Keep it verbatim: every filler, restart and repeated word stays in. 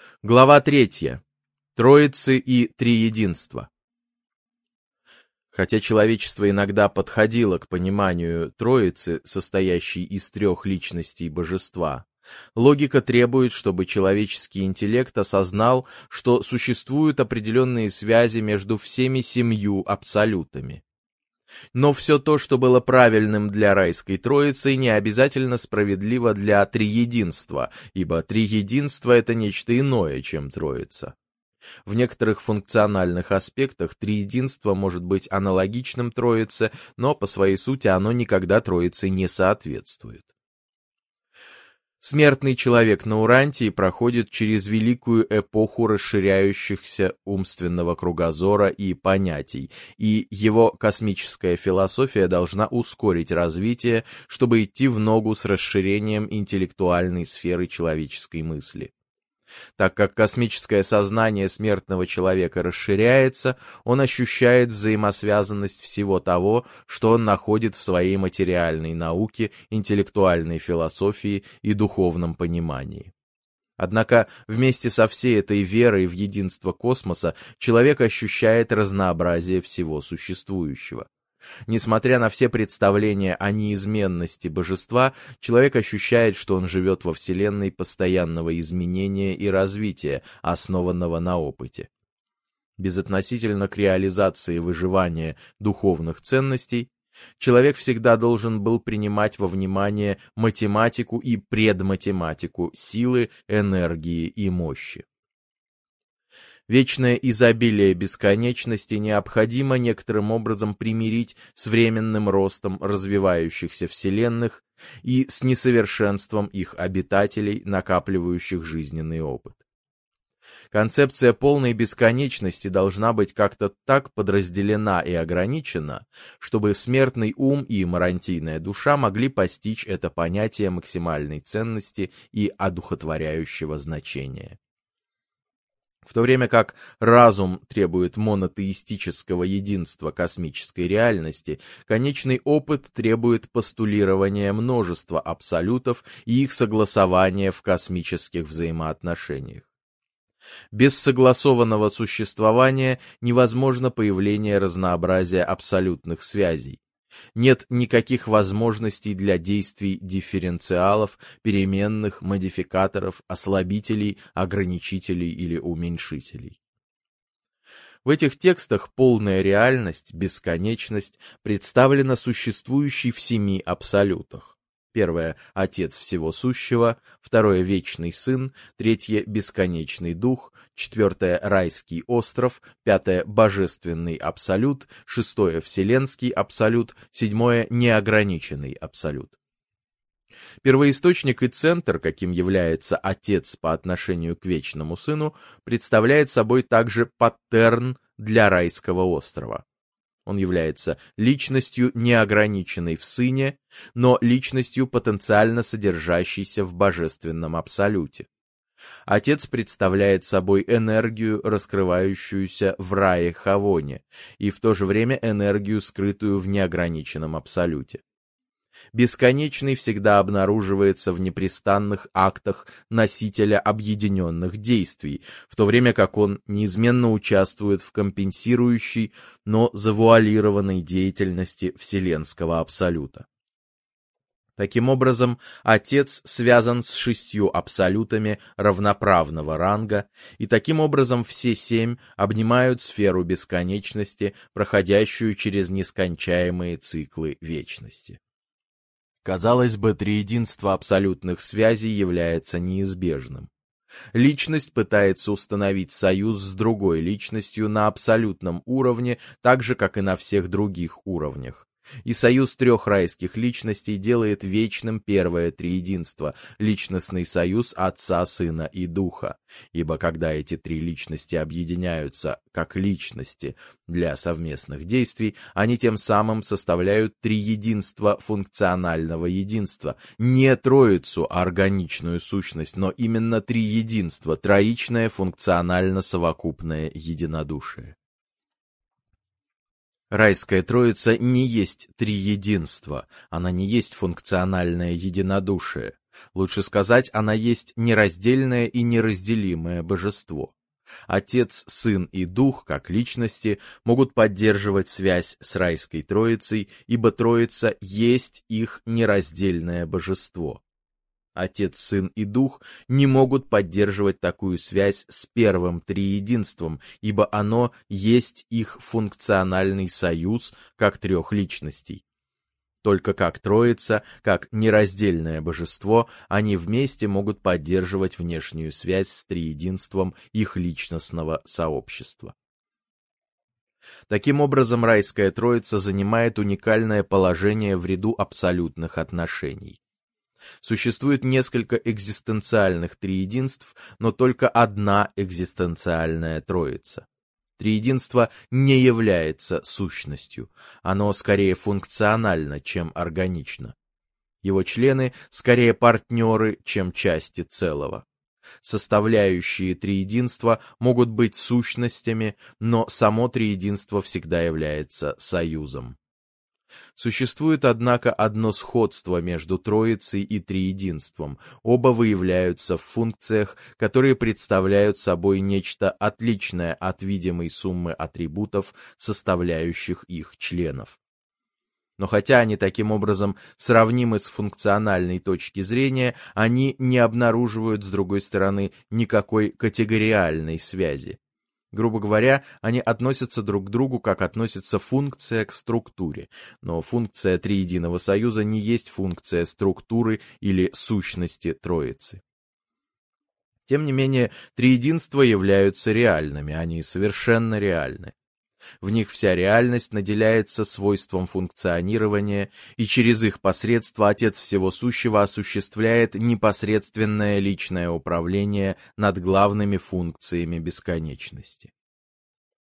Глава третья. Троицы и Триединство. Хотя человечество иногда подходило к пониманию Троицы, состоящей из трех личностей Божества, логика требует, чтобы человеческий интеллект осознал, что существуют определенные связи между всеми семью абсолютами. Но все то, что было правильным для райской Троицы, не обязательно справедливо для Триединства, ибо Триединство — это нечто иное, чем Троица. В некоторых функциональных аспектах Триединство может быть аналогичным Троице, но по своей сути оно никогда Троице не соответствует. Смертный человек на Урантии проходит через великую эпоху расширяющихся умственного кругозора и понятий, и его космическая философия должна ускорить развитие, чтобы идти в ногу с расширением интеллектуальной сферы человеческой мысли. Так как космическое сознание смертного человека расширяется, он ощущает взаимосвязанность всего того, что он находит в своей материальной науке, интеллектуальной философии и духовном понимании. Однако вместе со всей этой верой в единство космоса человек ощущает разнообразие всего существующего. Несмотря на все представления о неизменности божества, человек ощущает, что он живет во вселенной постоянного изменения и развития, основанного на опыте. Безотносительно к реализации выживания духовных ценностей, человек всегда должен был принимать во внимание математику и предматематику силы, энергии и мощи. Вечное изобилие бесконечности необходимо некоторым образом примирить с временным ростом развивающихся вселенных и с несовершенством их обитателей, накапливающих жизненный опыт. Концепция полной бесконечности должна быть как-то так подразделена и ограничена, чтобы смертный ум и марантийная душа могли постичь это понятие максимальной ценности и одухотворяющего значения. В то время как разум требует монотеистического единства космической реальности, конечный опыт требует постулирования множества абсолютов и их согласования в космических взаимоотношениях. Без согласованного существования невозможно появление разнообразия абсолютных связей. Нет никаких возможностей для действий дифференциалов, переменных, модификаторов, ослабителей, ограничителей или уменьшителей. В этих текстах полная реальность, бесконечность представлена существующей в семи абсолютах. Первое — Отец всего сущего, второе — Вечный Сын, третье — Бесконечный Дух, четвертое — Райский остров, пятое — Божественный Абсолют, шестое — Вселенский Абсолют, седьмое — Неограниченный Абсолют. Первоисточник и центр, каким является Отец по отношению к Вечному Сыну, представляет собой также паттерн для Райского острова. Он является личностью, неограниченной в Сыне, но личностью, потенциально содержащейся в Божественном Абсолюте. Отец представляет собой энергию, раскрывающуюся в рае Хавоне, и в то же время энергию, скрытую в неограниченном Абсолюте. Бесконечный всегда обнаруживается в непрестанных актах носителя объединенных действий, в то время как он неизменно участвует в компенсирующей, но завуалированной деятельности Вселенского Абсолюта. Таким образом, Отец связан с шестью абсолютами равноправного ранга, и таким образом все семь обнимают сферу бесконечности, проходящую через нескончаемые циклы вечности. Казалось бы, триединство абсолютных связей является неизбежным. Личность пытается установить союз с другой личностью на абсолютном уровне, так же, как и на всех других уровнях. И союз трех райских личностей делает вечным первое триединство, личностный союз Отца, Сына и Духа. Ибо когда эти три личности объединяются как личности для совместных действий, они тем самым составляют триединство функционального единства. Не троицу, а органичную сущность, но именно триединство, троичное функционально-совокупное единодушие. Райская Троица не есть триединство, она не есть функциональное единодушие. Лучше сказать, она есть нераздельное и неразделимое божество. Отец, Сын и Дух, как личности, могут поддерживать связь с райской Троицей, ибо Троица есть их нераздельное божество. Отец, Сын и Дух не могут поддерживать такую связь с первым триединством, ибо оно есть их функциональный союз как трех личностей. Только как Троица, как нераздельное божество, они вместе могут поддерживать внешнюю связь с триединством их личностного сообщества. Таким образом, райская Троица занимает уникальное положение в ряду абсолютных отношений. Существует несколько экзистенциальных триединств, но только одна экзистенциальная Троица. Триединство не является сущностью, оно скорее функционально, чем органично. Его члены скорее партнеры, чем части целого. Составляющие триединства могут быть сущностями, но само триединство всегда является союзом. Существует, однако, одно сходство между Троицей и Триединством. Оба выявляются в функциях, которые представляют собой нечто отличное от видимой суммы атрибутов, составляющих их членов. Но хотя они таким образом сравнимы с функциональной точки зрения, они не обнаруживают, с другой стороны, никакой категориальной связи. Грубо говоря, они относятся друг к другу, как относится функция к структуре, но функция триединого союза не есть функция структуры или сущности Троицы. Тем не менее, триединства являются реальными, они совершенно реальны. В них вся реальность наделяется свойством функционирования, и через их посредство Отец Всего Сущего осуществляет непосредственное личное управление над главными функциями бесконечности.